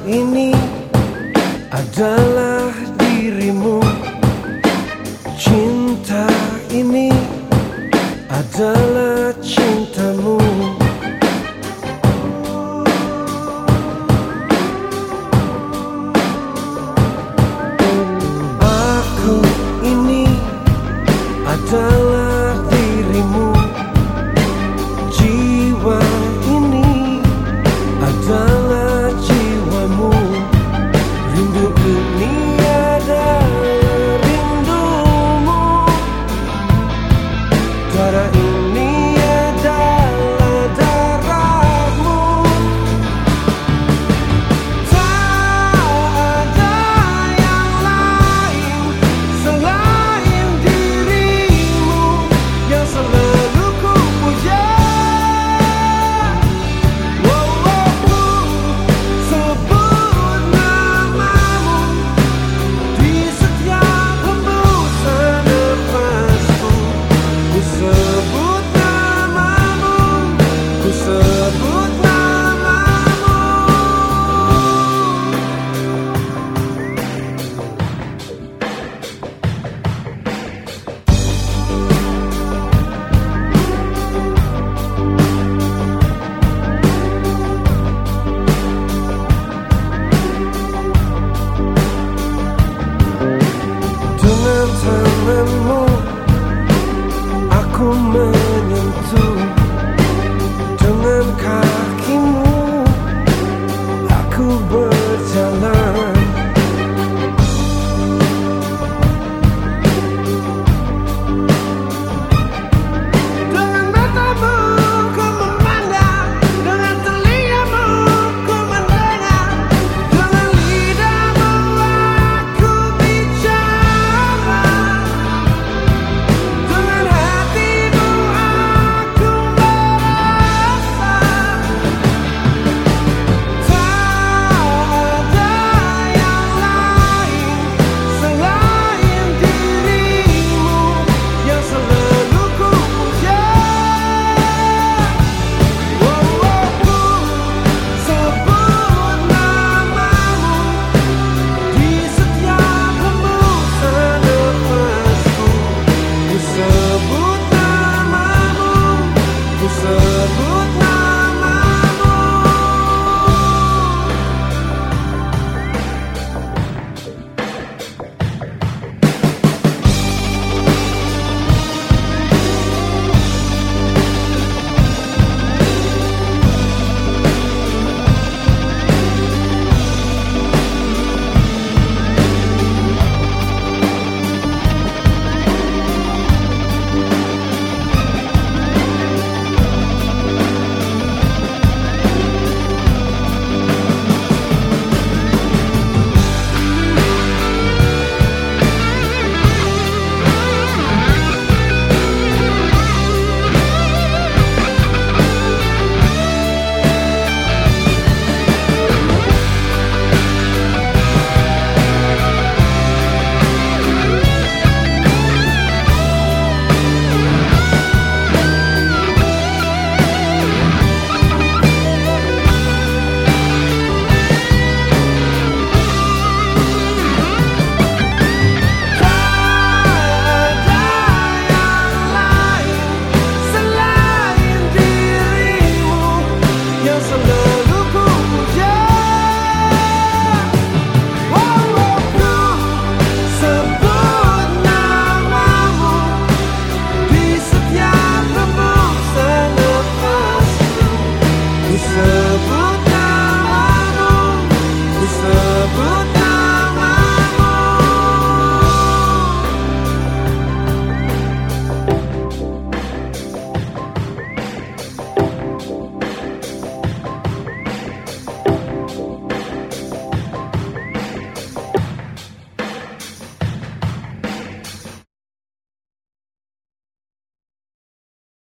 ini adalah dirimu. Cinta ini adalah cintamu. Aku ini adalah dirimu. Jiwa ini adalah jiwamu. Rindu ini adalah rindumu. Darah ini adalah darahmu. Tak ada yang lain selain dirimu yang selalu ku puja. Sebut namamu di setiap hembusan nafasku. Ku sebut namamu, ku sebut namamu. Dengan tanganmu aku